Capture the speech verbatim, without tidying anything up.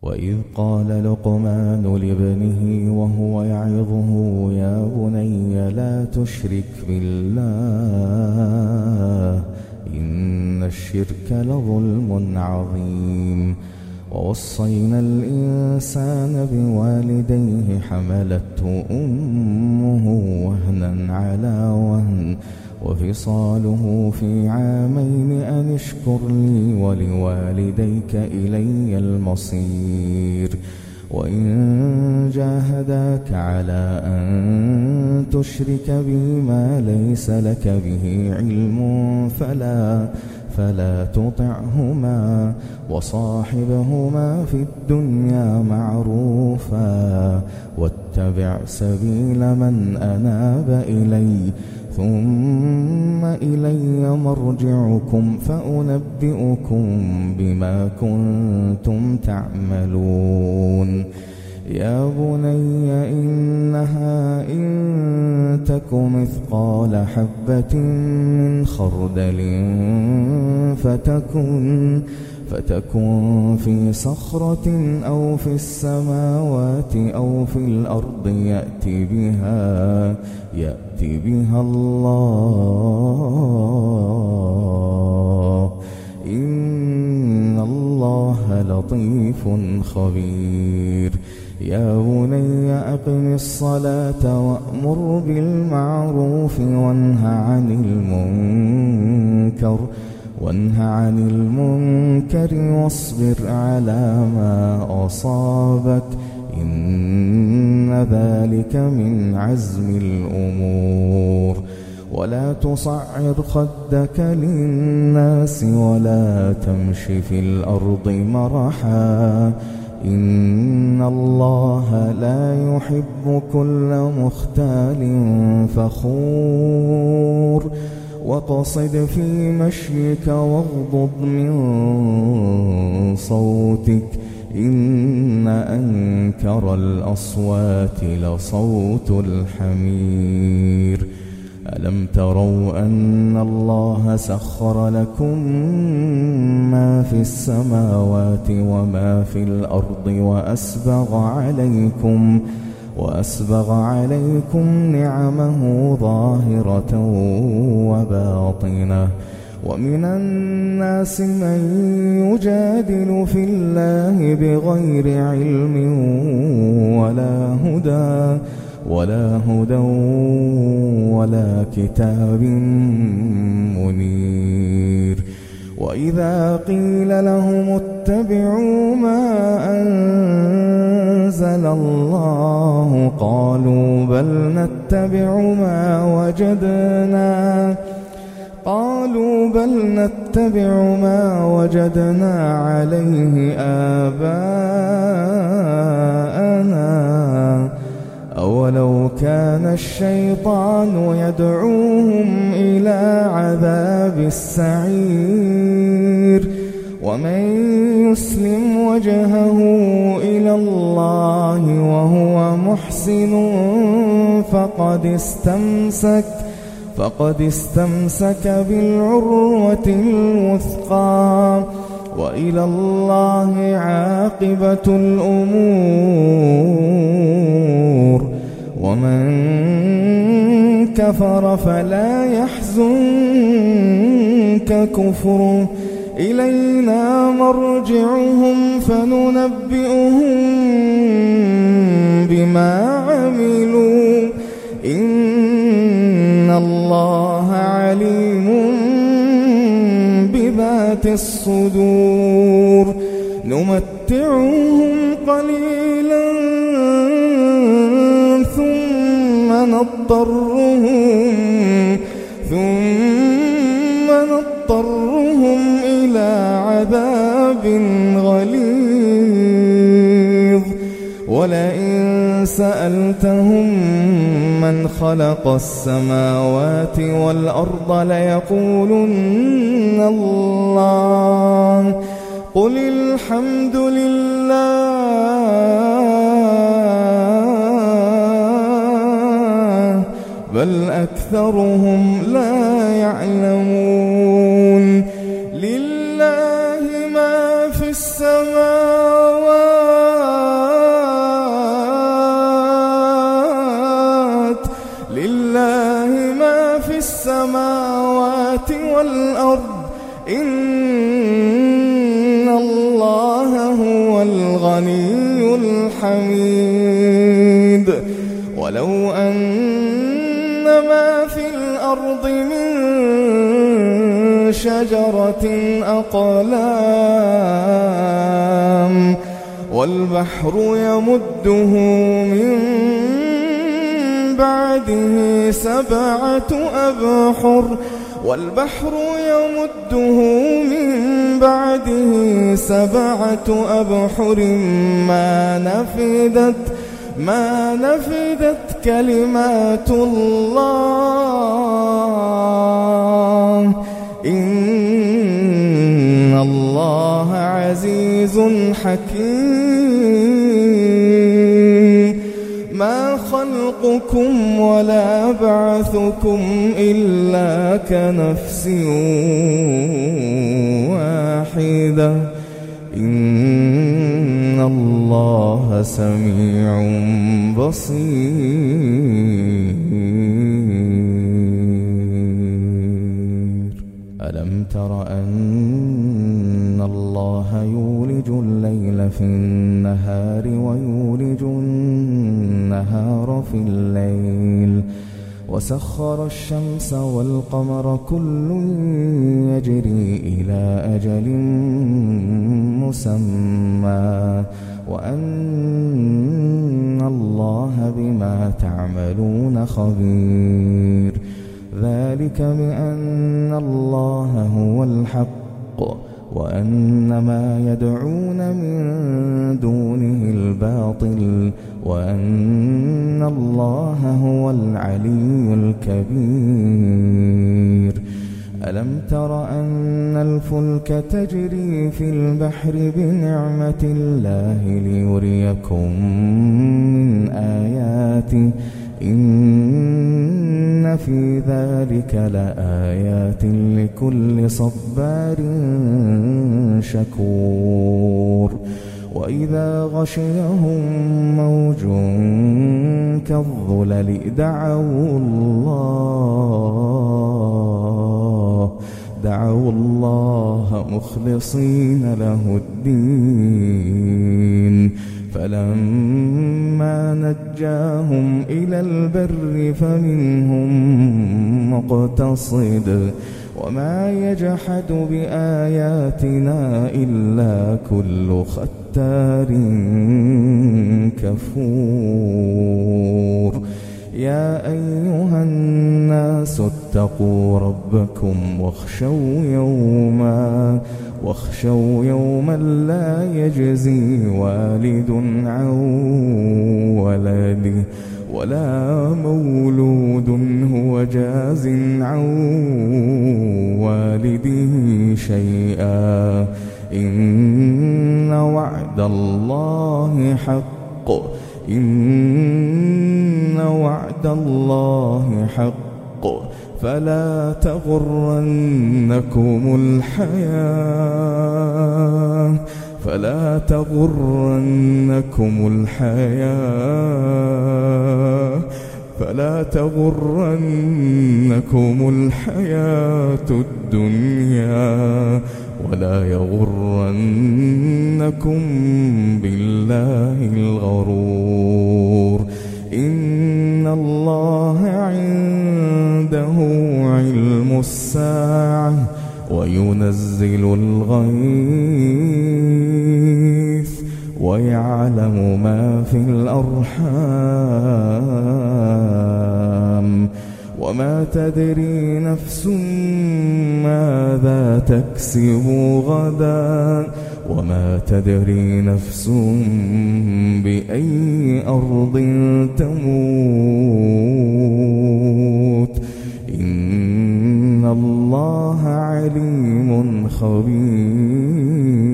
وإذ قال لقمان لابنه وهو يعظه يا بني لا تشرك بالله إن الشرك لظلم عظيم ووصينا الإنسان بوالديه حملته أمه وهنا على وهن وفصاله في عامين أن اشكر لي ولوالديك إلي المصير وإن جاهداك على أن تشرك بي ما ليس لك به علم فلا فلا تطعهما وصاحبهما في الدنيا معروفا واتبع سبيل من أناب إلي ثم إلي مرجعكم فأنبئكم بما كنتم تعملون يا بني إنها إن تك مثقال حبة من خردل فتكن فتكن في صخرة أو في السماوات أو في الأرض يأتي بها يأتي بها الله إن الله لطيف خبير يا بني أقم الصلاة وأمر بالمعروف وانه عن المنكر وانه عن المنكر واصبر على ما أصابك إن ذلك من عزم الأمور ولا تصعر خدك للناس ولا تمش في الأرض مرحا إن الله لا يحب كل مختال فخور واقصد في مشيك واغضض من صوتك إن أنكر الأصوات لصوت الحمير ألم تروا أن الله سخر لكم ما في السماوات وما في الأرض وأسبغ عليكم وأسبغ عليكم نعمه ظاهرة وباطنة ومن الناس من يجادل في الله بغير علم ولا هدى ولا هدى ولا كتاب منير وإذا قيل لهم اتبعوا ما أنزل الله قالوا بل نتبع ما وجدنا قالوا بل نتبع ما وجدنا عليه آباءنا أولو كان الشيطان يدعوهم إلى عذاب السعير ومن يسلم وجهه إلى الله وهو محسن فقد استمسك فقد استمسك بالعروة الوثقى وإلى الله عاقبة الأمور ومن كفر فلا يحزنك كفره إلينا مرجعهم فننبئهم بما عملوا إن الله عليم بذات الصدور نمتعهم قليلا ثم نضطرهم ثم نضطرهم إلى عذاب غليظ ولئن سألتهم من خلق السماوات والأرض ليقولن الله قل الحمد لله بل أكثرهم لا يعلمون لله ما في السماوات هو الغني الحميد ولو أن ما في الأرض من شجرة أقلام والبحر يمده من بعده سبعة أبحر والبحر يمده من بعده سبعة أبحر ما نفدت ما نفدت كلمات الله إن الله عزيز حكيم ما خلقكم ولا بعثكم إلا كنفس واحدة إن الله سميع بصير ألم تر أن الله يولج الليل في النهار ويولج النهار في الليل وسخر الشمس والقمر كل يجري إلى أجل مسمى وأن الله بما تعملون خبير ذلك بأن الله هو الحق وأن ما يدعون من دونه الباطل وأن الله هو العلي الكبير ألم تر أن الفلك تجري في البحر بنعمة الله ليريكم من آياته إن في ذلك لآيات لكل صبار شكور وإذا غشيهم موج كالظلل دعوا الله دعوا الله مخلصين له الدين فلما نجاهم إلى البر فمنهم مقتصد وما يجحد بآياتنا إلا كل ختار كفور يا أيها الناس اتقوا ربكم واخشوا يوما واخشوا يوما لا يجزي والد عن ولده ولا مولود هو جاز عن والده شيئا إن وعد الله حق إن وعد الله حق فلا تغرنكم الحياة فلا تغرنكم الحياة فلا تغرنكم الحياة الدنيا ولا يغرنكم بالله الغرور إن الله عنده علم الساعة وينزل الغيث ويعلم ما في الأرحام وما تدري نفس ماذا تكسب غدا وما تدري نفس بأي أرض تموت إن الله عليم خبير